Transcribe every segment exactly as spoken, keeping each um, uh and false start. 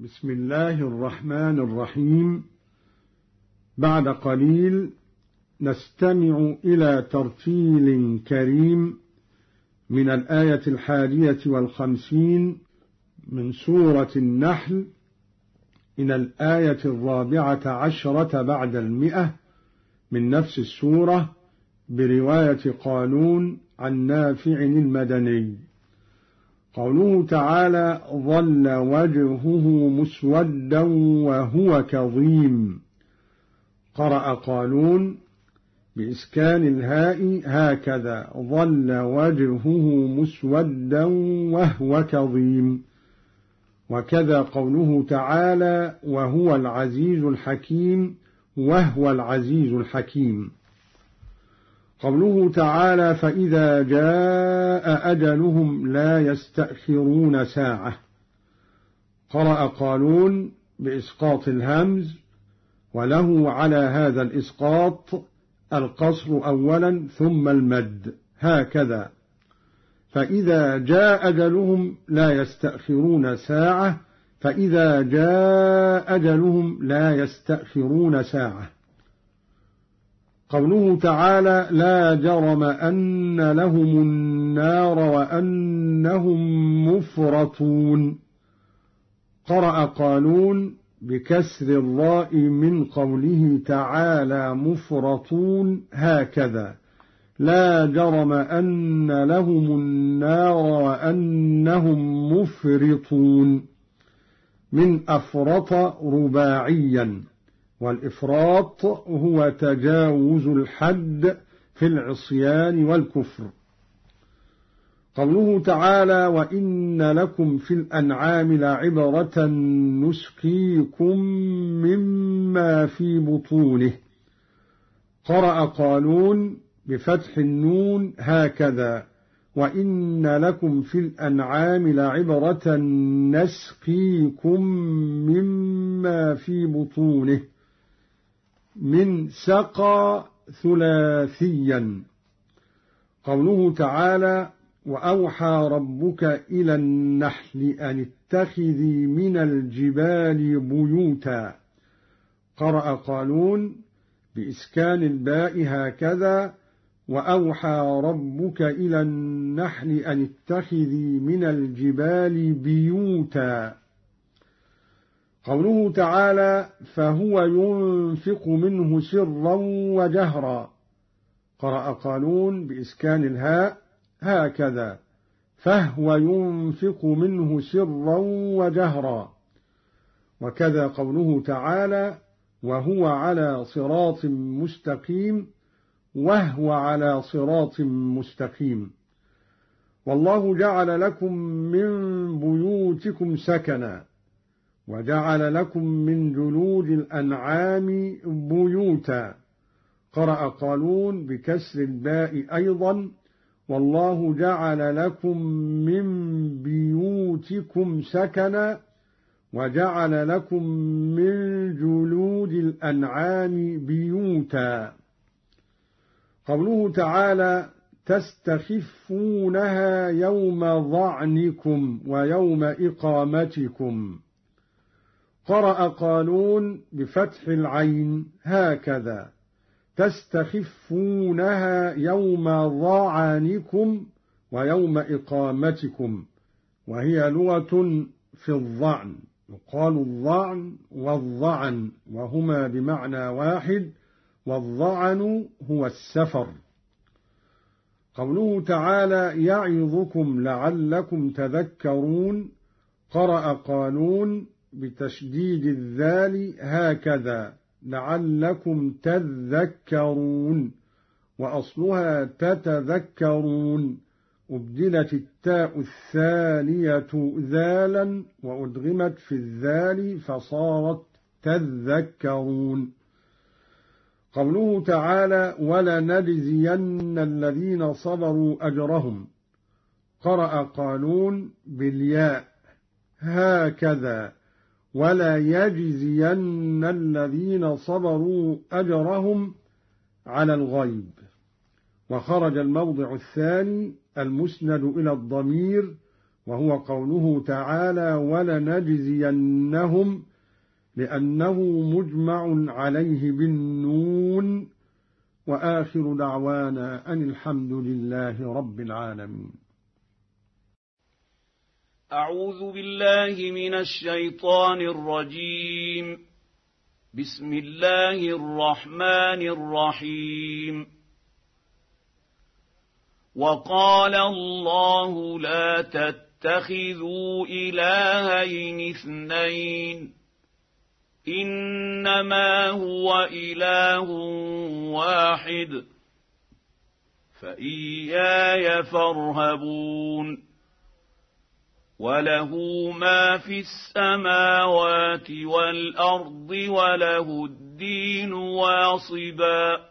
بسم الله الرحمن الرحيم. بعد قليل نستمع إلى ترتيل كريم من الآية الحادية والخمسين من سورة النحل إلى الآية الرابعة عشرة بعد المئة من نفس السورة برواية قالون عن نافع المدني. قوله تعالى: ظل وجهه مسودا وهو كظيم. قرأ قالون بإسكان الهاء هكذا: ظل وجهه مسودا وهو كظيم. وكذا قوله تعالى: وهو العزيز الحكيم، وهو العزيز الحكيم. قوله تعالى: فإذا جاء أجلهم لا يستأخرون ساعة. قرأ قالون بإسقاط الهمز، وله على هذا الإسقاط القصر أولا ثم المد هكذا: فإذا جاء أجلهم لا يستأخرون ساعة، فإذا جاء أجلهم لا يستأخرون ساعة. قوله تعالى: لا جرم أن لهم النار وأنهم مفرطون. قرأ قالون بكسر الراء من قوله تعالى مفرطون هكذا: لا جرم أن لهم النار وأنهم مفرطون، من أفرط رباعيا، والإفراط هو تجاوز الحد في العصيان والكفر. قوله تعالى: وإن لكم في الأنعام لعبرة نسقيكم مما في بطونه. قرأ قالون بفتح النون هكذا: وإن لكم في الأنعام لعبرة نسقيكم مما في بطونه، من سقى ثلاثيا. قوله تعالى: وأوحى ربك إلى النحل أن اتخذي من الجبال بيوتا. قرأ قالون بإسكان الباء هكذا: وأوحى ربك إلى النحل أن اتخذي من الجبال بيوتا. قوله تعالى: فهو ينفق منه سرا وجهرا. قرأ قالون بإسكان الهاء هكذا: فهو ينفق منه سرا وجهرا. وكذا قوله تعالى: وهو على صراط مستقيم، وهو على صراط مستقيم. والله جعل لكم من بيوتكم سكنا، وجعل لكم من جلود الأنعام بيوتا. قرأ قالون بكسر الباء أيضا: والله جعل لكم من بيوتكم سكنا، وجعل لكم من جلود الأنعام بيوتا. قوله تعالى: تستخفونها يوم ظعنكم ويوم إقامتكم. قرأ قالون بفتح العين هكذا: تستخفونها يوم ظعنكم ويوم إقامتكم، وهي لغة في الظعن، يقال الظعن والظعن وهما بمعنى واحد، والظعن هو السفر. قوله تعالى: يعظكم لعلكم تذكرون. قرأ قالون بتشديد الذال هكذا: لعلكم تذكرون، وأصلها تتذكرون، أبدلت التاء الثانية ذالا وأدغمت في الذال فصارت تذكرون. قوله تعالى: ولنجزين الذين صبروا أجرهم. قرأ قالون بالياء هكذا: ولا يجزين الذين صبروا أجرهم على الغيب. وخرج الموضع الثاني المسند إلى الضمير وهو قوله تعالى ولنجزينهم، لأنه مجمع عليه بالنون. وآخر دعوانا أن الحمد لله رب العالمين. أعوذ بالله من الشيطان الرجيم. بسم الله الرحمن الرحيم. وقال الله لا تتخذوا إلهين اثنين إنما هو إله واحد فإياي فارهبون. وله ما في السماوات والأرض وله الدين واصبا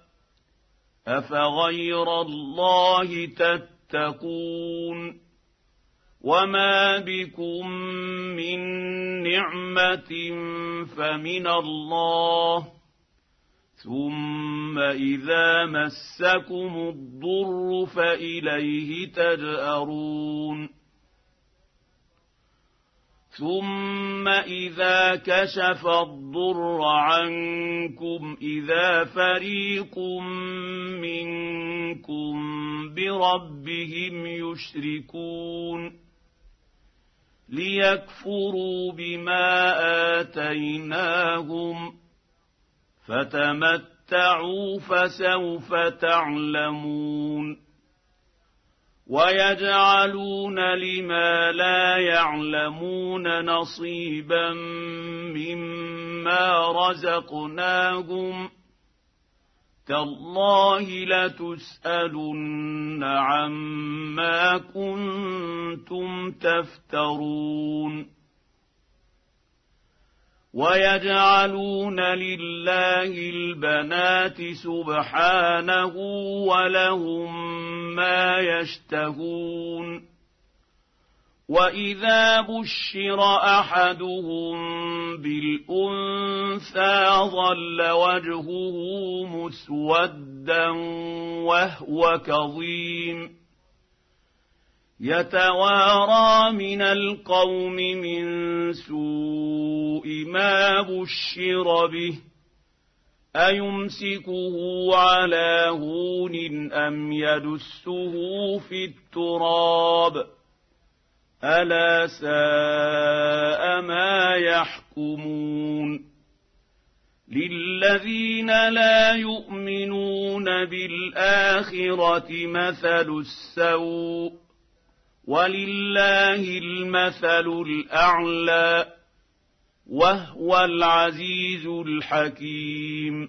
أفغير الله تتقون. وما بكم من نعمة فمن الله ثم إذا مسكم الضر فإليه تجأرون. ثم إذا كشف الضر عنكم إذا فريق منكم بربهم يشركون ليكفروا بما آتيناهم فتمتعوا فسوف تعلمون. ويجعلون لما لا يعلمون نصيبا مما رزقناهم تالله لتسألن عما كنتم تفترون. ويجعلون لله البنات سبحانه ولهم ما يشتهون. وإذا بشر أحدهم بالأنثى ظل وجهه مسودا وهو كظيم يتوارى من القوم من سوء ما بشر به أيمسكه على هون أم يدسه في التراب ألا ساء ما يحكمون. للذين لا يؤمنون بالآخرة مثل السوء ولله المثل الأعلى وهو العزيز الحكيم.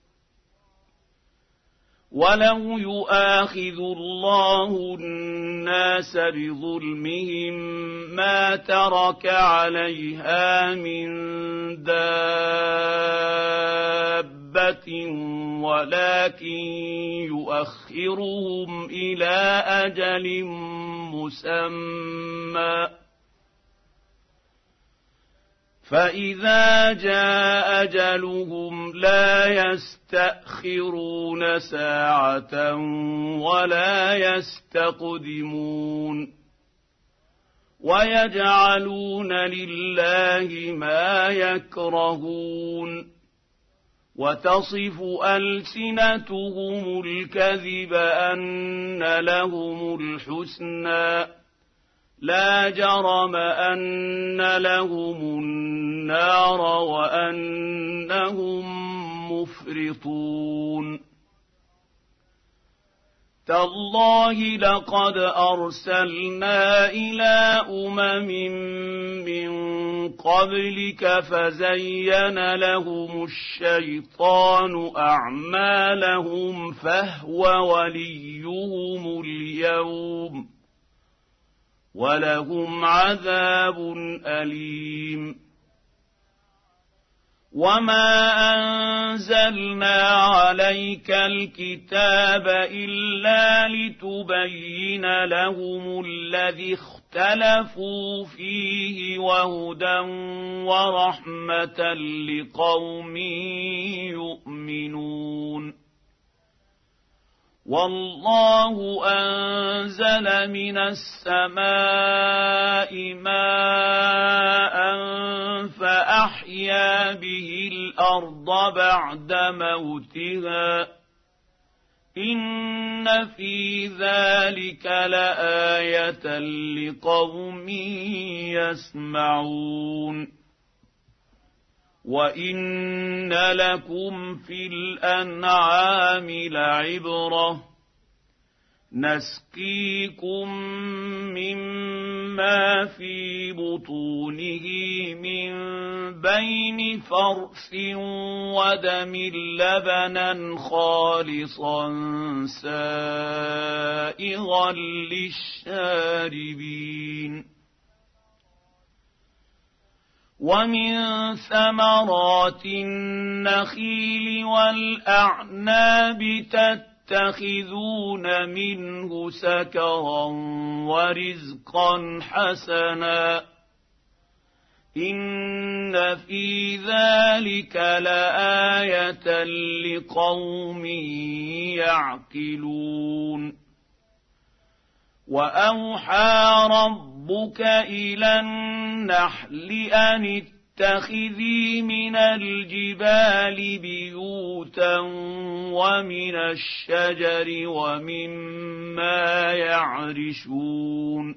ولو يؤاخذ الله الناس بظلمهم ما ترك عليها من دابة ولكن يؤخرهم إلى أجل مسمى فإذا جاء أجلهم لا يستأخرون ساعة ولا يستقدمون. ويجعلون لله ما يكرهون وتصف ألسنتهم الكذب أن لهم الحسنى لا جرم أن لهم النار وأنهم مفرطون. تالله لقد أرسلنا إلى أمم من قبلك فزين لهم الشيطان أعمالهم فهو وليهم اليوم ولهم عذاب أليم. وما أنزلنا عليك الكتاب إلا لتبين لهم الذي اختلفوا فيه وهدى ورحمة لقوم يؤمنون. والله أنزل من السماء ماء فأحيا به الأرض بعد موتها إن في ذلك لآية لقوم يسمعون وإن لكم في الأنعام لعبرة نسقيكم مما في بطونه من بين فرث ودم لبنا خالصا سائغا للشاربين ومن ثمرات النخيل والأعناب تتخذون منه سكرا ورزقا حسنا إن في ذلك لآية لقوم يعقلون وأوحى ربك إلى النحل أن اتخذي من الجبال بيوتا ومن الشجر ومما يعرشون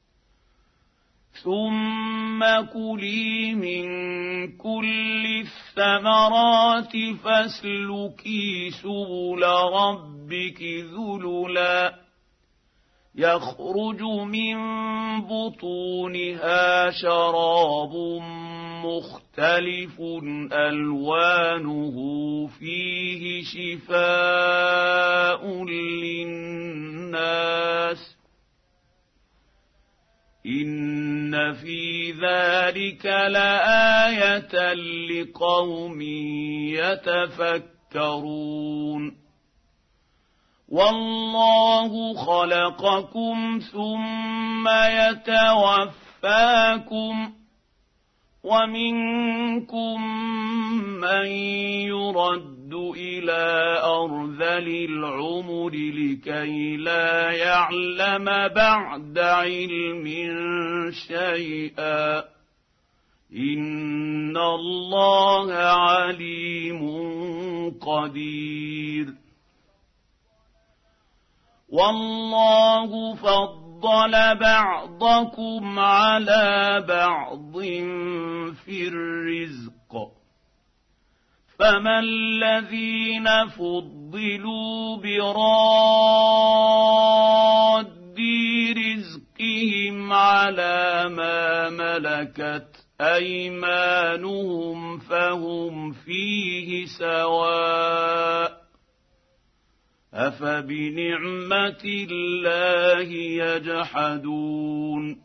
ثم كلي من كل الثمرات فاسلكي سبل ربك ذللا يخرج من بطونها شراب مختلف ألوانه فيه شفاء للناس إن في ذلك لآية لقوم يتفكرون والله خلقكم ثم يتوفاكم ومنكم من يرد إلى أرذل العمر لكي لا يعلم بعد علم شيئا إن الله عليم قدير والله فضل بعضكم على بعض في الرزق فما الذين فضلوا براد رزقهم على ما ملكت أيمانهم فهم فيه سواء أفبنعمة الله يجحدون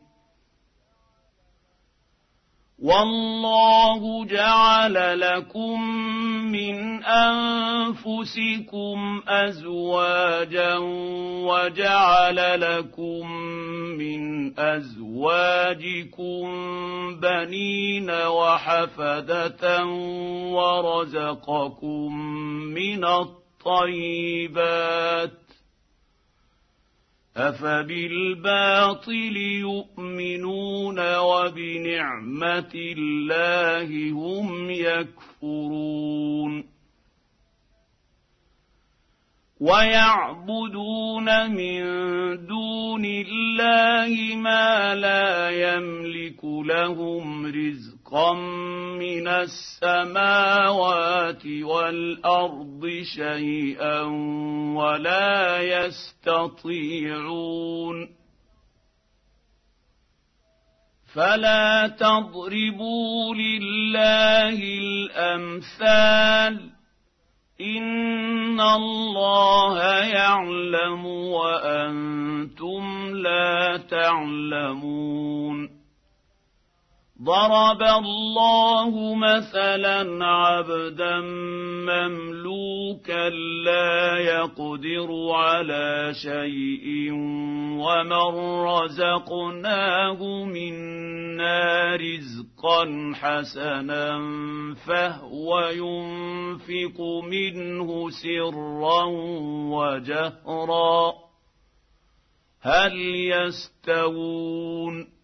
والله جعل لكم من أنفسكم أزواجا وجعل لكم من أزواجكم بنين وحفدة ورزقكم من الطيبات أفبالباطل يؤمنون وبنعمة الله هم يكفرون ويعبدون من دون الله ما لا يملك لهم رزقا من السماوات والأرض شيئا ولا يستطيعون فلا تضربوا لله الأمثال إن الله يعلم وأنتم لا تعلمون ضرب الله مثلا عبدا مملوكا لا يقدر على شيء ومن رزقناه منا رزقا حسنا فهو ينفق منه سرا وجهرا هل يستوون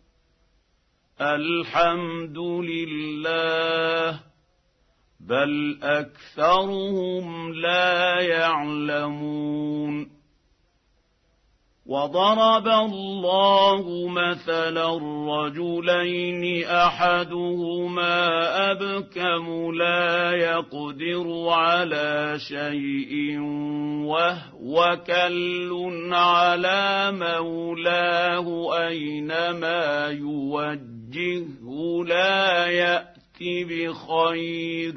الحمد لله بل أكثرهم لا يعلمون وضرب الله مثلا رجلين أحدهما أبكم لا يقدر على شيء وهو كل على مولاه أينما يوجهه لا يأتي بخير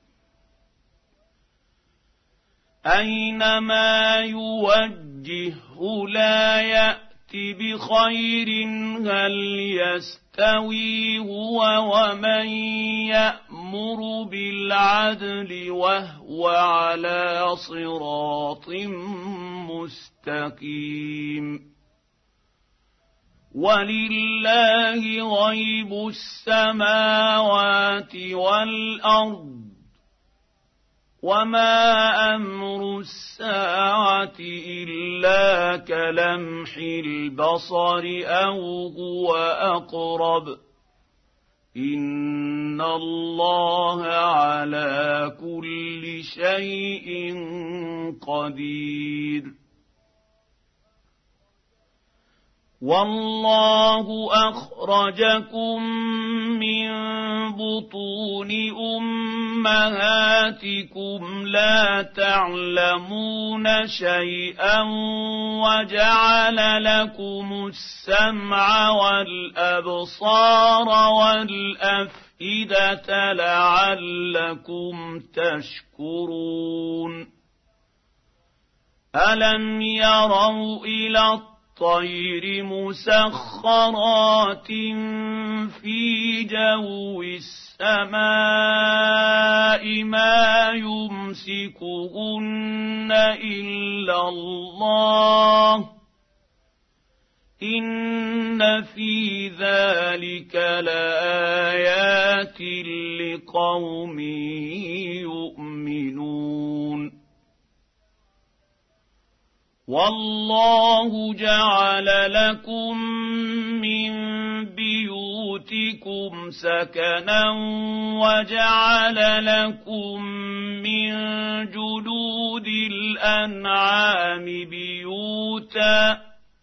أينما يوجهه لا يأتي بخير هل يستوي هو ومن يأمر بالعدل وهو على صراط مستقيم ولله غيب السماوات والأرض وما أمر الساعة إلا كلمح البصر أو هو أقرب إن الله على كل شيء قدير والله أخرجكم من بطون أمهاتكم لا تعلمون شيئا وجعل لكم السمع والأبصار والأفئدة لعلكم تشكرون ألم يروا إلى الطير مسخرات في جو السماء ما يمسكهن إلا الله إن في ذلك لآيات لقوم يؤمنون والله جعل لكم من بيوتكم سكنا وجعل لكم من جلود الأنعام بيوتا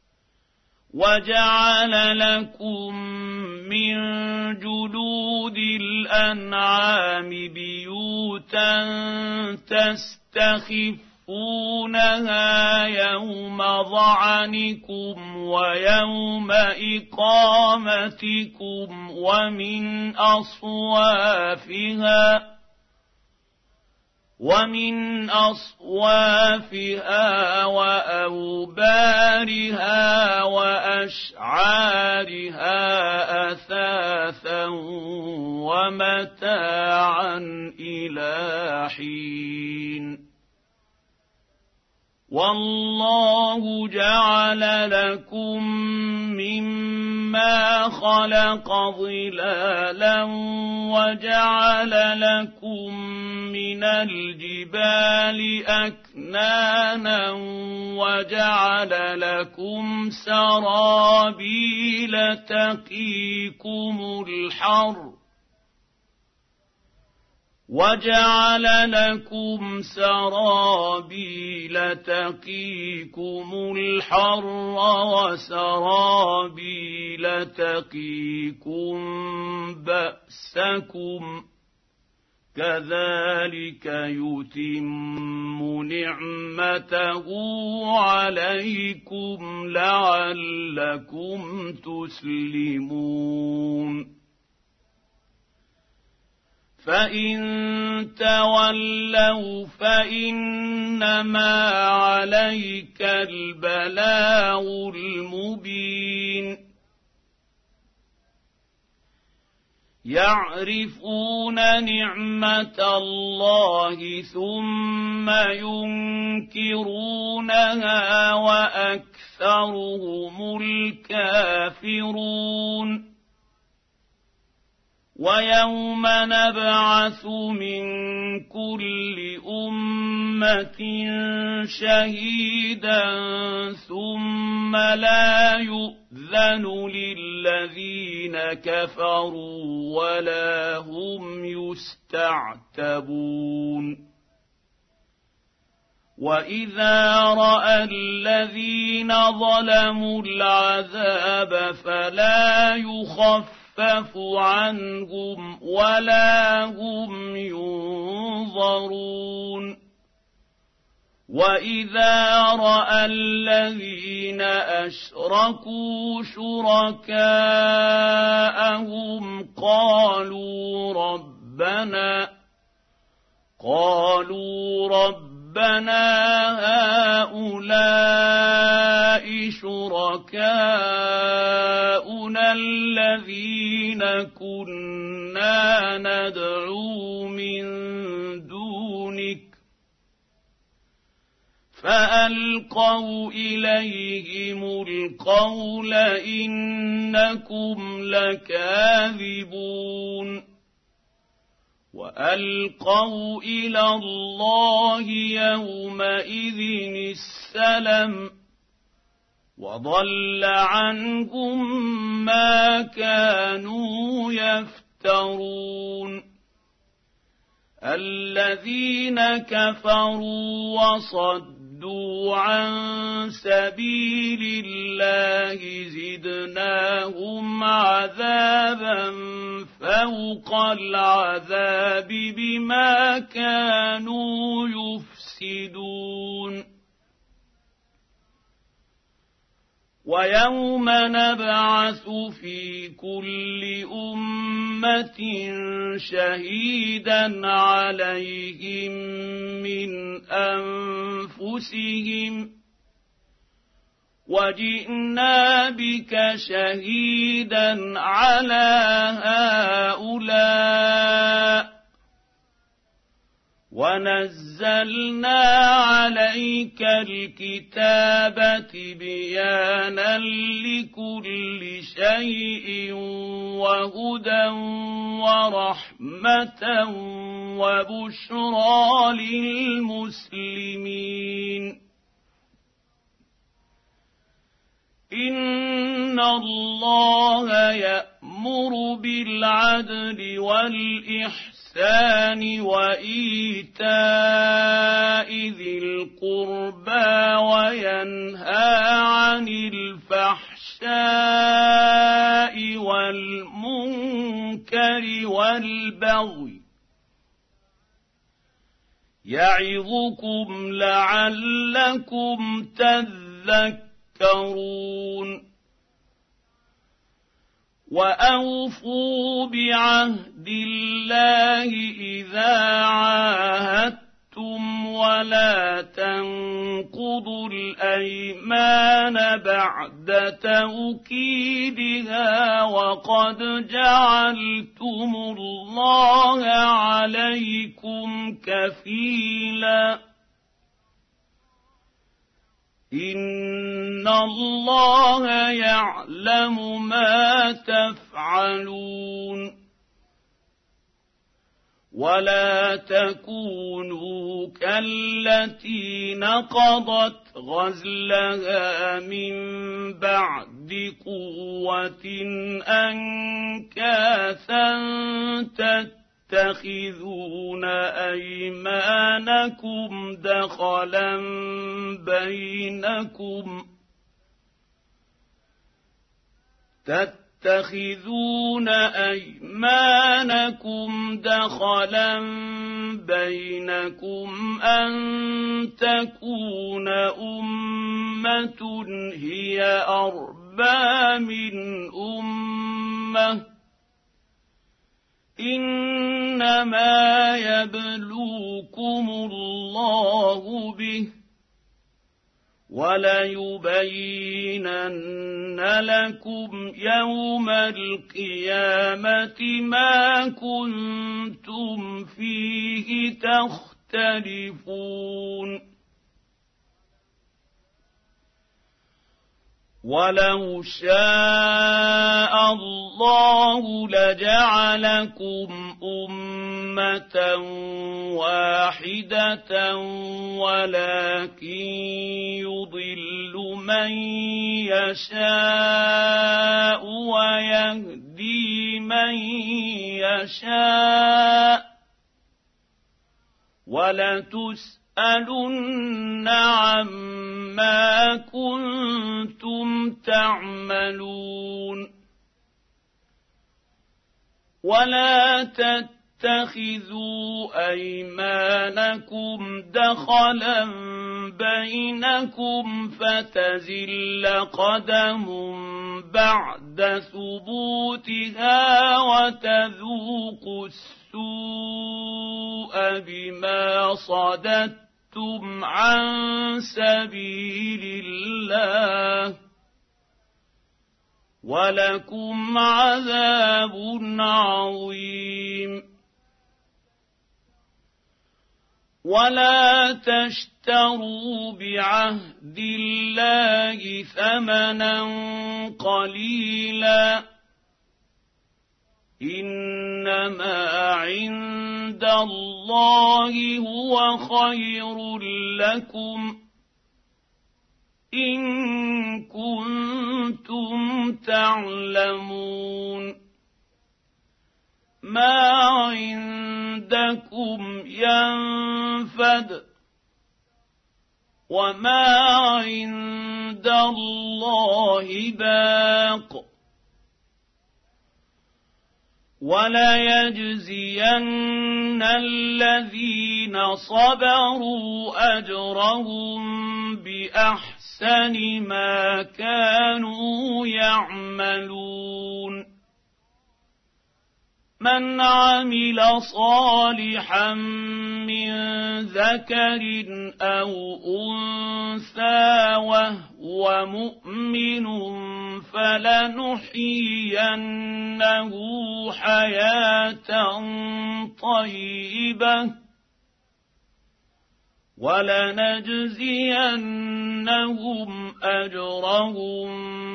وجعل لكم من جلود الأنعام بيوتا تستخفون تخفونها يوم ظعنكم ويوم إقامتكم ومن أصوافها ومن أصوافها وأوبارها وأشعارها أثاثا ومتاعا إلى حين والله جعل لكم مما خلق ظلالا وجعل لكم من الجبال أكنانا وجعل لكم سرابيل تقيكم الحر وجعل لكم سرابيل تقيكم الحر وسرابيل تقيكم بأسكم كذلك يتم نعمته عليكم لعلكم تسلمون فإن تولوا فإنما عليك البلاغ المبين يعرفون نعمة الله ثم ينكرونها وأكثرهم الكافرون ويوم نبعث من كل أمة شهيدا ثم لا يؤذن للذين كفروا ولا هم يستعتبون وإذا رأى الذين ظلموا العذاب فلا يخفف عنهم ولا هم ينظرون وإذا رأى الذين أشركوا شركاءهم قالوا ربنا قالوا ربنا هؤلاء شركاؤنا الذين كنا ندعو من دونك فألقوا إليهم القول إنكم لكاذبون وألقوا إلى الله يومئذ السلم وضل عنهم ما كانوا يفترون الذين كفروا وصدوا عن سبيل الله زدناهم عذابا فوق العذاب بما كانوا يفسدون ويوم نبعث في كل أمة شهيدا عليهم من أنفسهم وجئنا بك شهيدا على هؤلاء ونزلنا عليك الكتاب تبيانا لكل شيء وهدى ورحمة وبشرى للمسلمين إن الله يأمر بالعدل والإحسان وإيتاء ذي القربى وينهى عن الفحشاء والمنكر والبغي يعظكم لعلكم تذكرون وأوفوا بعهد الله إذا عاهدتم ولا تنقضوا الأيمان بعد توكيدها وقد جعلتم الله عليكم كفيلا إن الله يعلم ما تفعلون ولا تكونوا كالتي نقضت غزلها من بعد قوة أنكاثا تتخذون أيمانكم دخلا بينكم تتخذون أيمانكم دخلا بينكم أن تكون أمة هي أربى من أمة إنما يبلوكم الله به وليبينن لكم يوم القيامة ما كنتم فيه تختلفون ولو شاء الله لجعلكم أمة واحدة ولكن يضل من يشاء ويهدي من يشاء ولتسألن عما كنتم تعملون ولا تتخذوا أيمانكم دخلا بينكم فتزل قدم بعد ثبوتها وتذوقوا السوء بما صددتم عن سبيل الله ولكم عذاب عظيم ولا تشتروا بعهد الله ثمنا قليلا إنما عند الله هو خير لكم إن كنتم تعلمون ما عندكم ينفد وما عند الله باق وليجزين الذين صبروا أجرهم بأحسن ما كانوا يعملون من عمل صالحا من ذكر أو أنثى وهو مؤمن فلنحيينه حياة طيبة ولنجزينهم أجرهم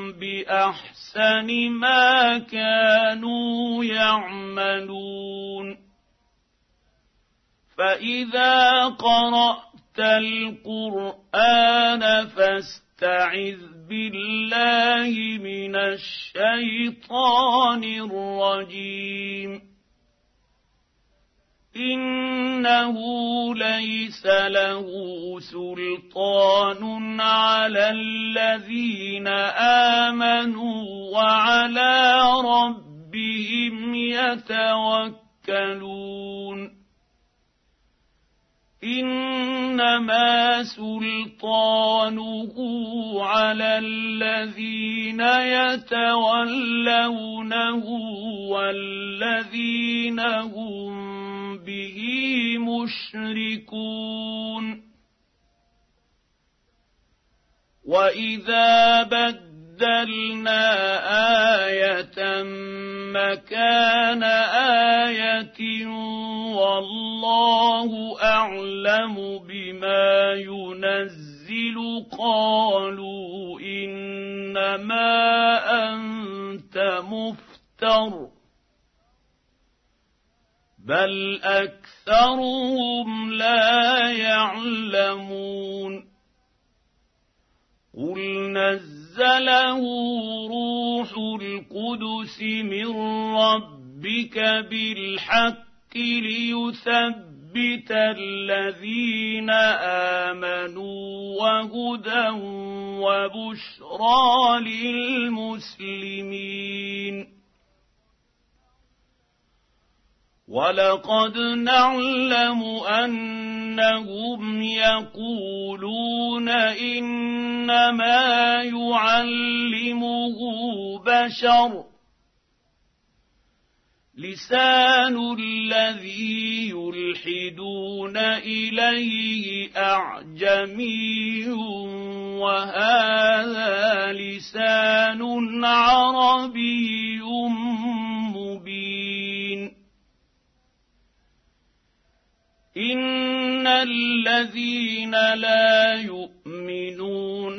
بأحسن ما كانوا يعملون فإذا قرأت القرآن فاستعذ بالله من الشيطان الرجيم إنه ليس له سلطان على الذين آمنوا وعلى ربهم يتوكلون إنما سلطانه على الذين يتولونه والذين هم به مشركون وإذا بدلنا آية مكان آية والله أعلم بما ينزل قالوا إنما أنت مفتر بل أكثرهم لا يعلمون قل نزله روح القدس من ربك بالحق ليثبت الذين آمنوا وهدى وبشرى للمسلمين ولقد نعلم أنهم يقولون إنما يعلمه بشر لسان الذي يلحدون إليه أعجمي وهذا لسان عربي مبين إن الذين لا يؤمنون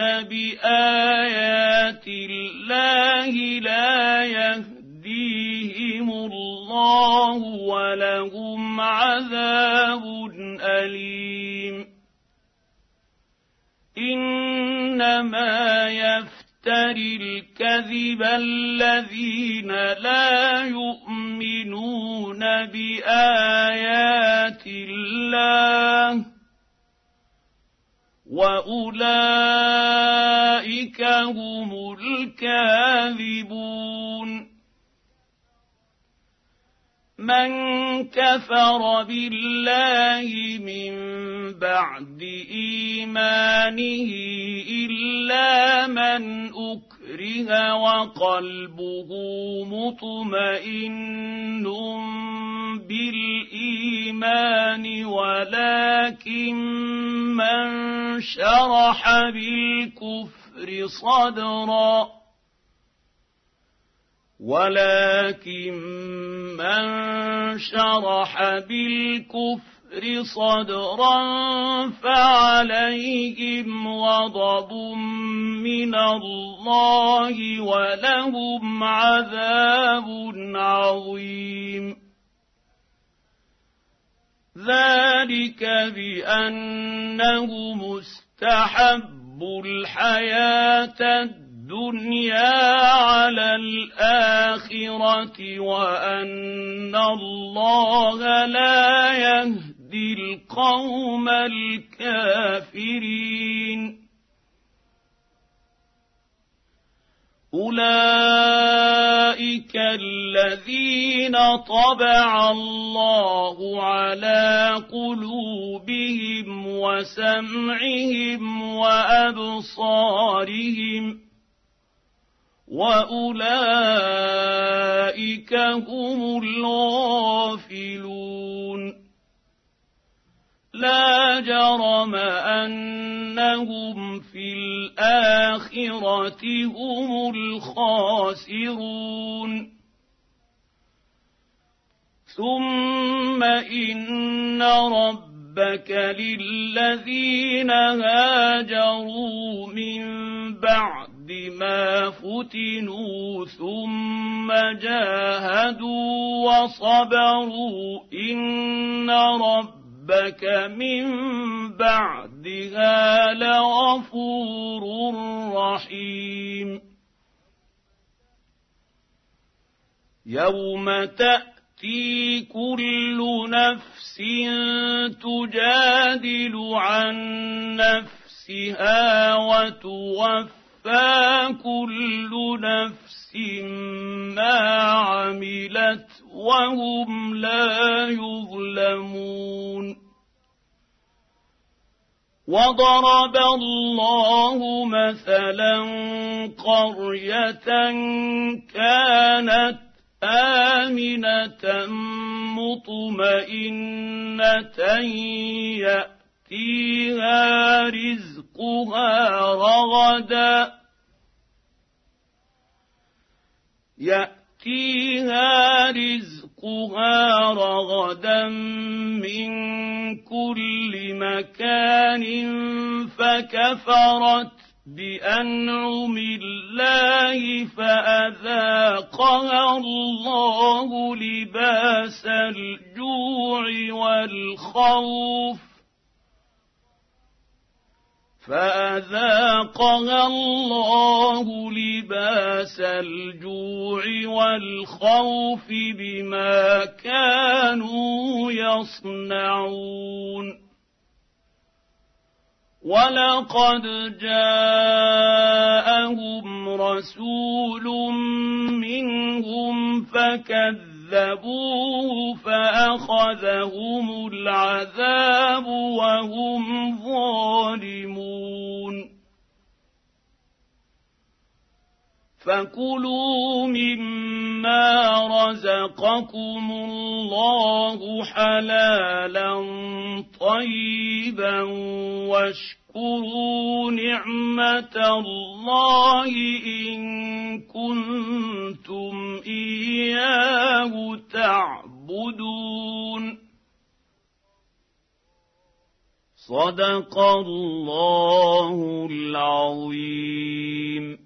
بآيات الله لا يهديهم الله ولهم عذاب أليم إنما يفتري الكذب الذين لا يؤمنون بآيات الله وأولئك هم الكاذبون من كفر بالله من بعد إيمانه إلا من أكره وقلبه مطمئن بالإيمان ولكن من شرح بالكفر صدرا ولكن من شرح بالكفر صدرا فعليهم غضب من الله ولهم عذاب عظيم ذلك بأنه مستحب الحياة الدنيا على الآخرة وأن الله لا يهدي القوم الكافرين أولئك الذين طبع الله على قلوبهم وسمعهم وأبصارهم وأولئك هم الغافلون لا جرم أنهم في الآخرة هم الخاسرون ثم إن ربك للذين هاجروا من بعد ما فتنوا ثم جاهدوا وصبروا إن ربك من بعدها لغفور رحيم يوم تأتي كل نفس تجادل عن نفسها وتوفى فكل نفس ما عملت وهم لا يظلمون وضرب الله مثلا قرية كانت آمنة مطمئنة يأتيها رزقها رغدا يأتيها رزقها رغدا من كل مكان فكفرت بأنعم الله فأذاقها الله لباس الجوع والخوف فأذاقها الله لباس الجوع والخوف بما كانوا يصنعون ولقد جاءهم رسول منهم فكذبوه فأخذهم العذاب وهم ظالمون فكلوا مما رزقكم الله حلالا طيبا واشكروا واذكروا نعمة الله إن كنتم إياه تعبدون صدق الله العظيم.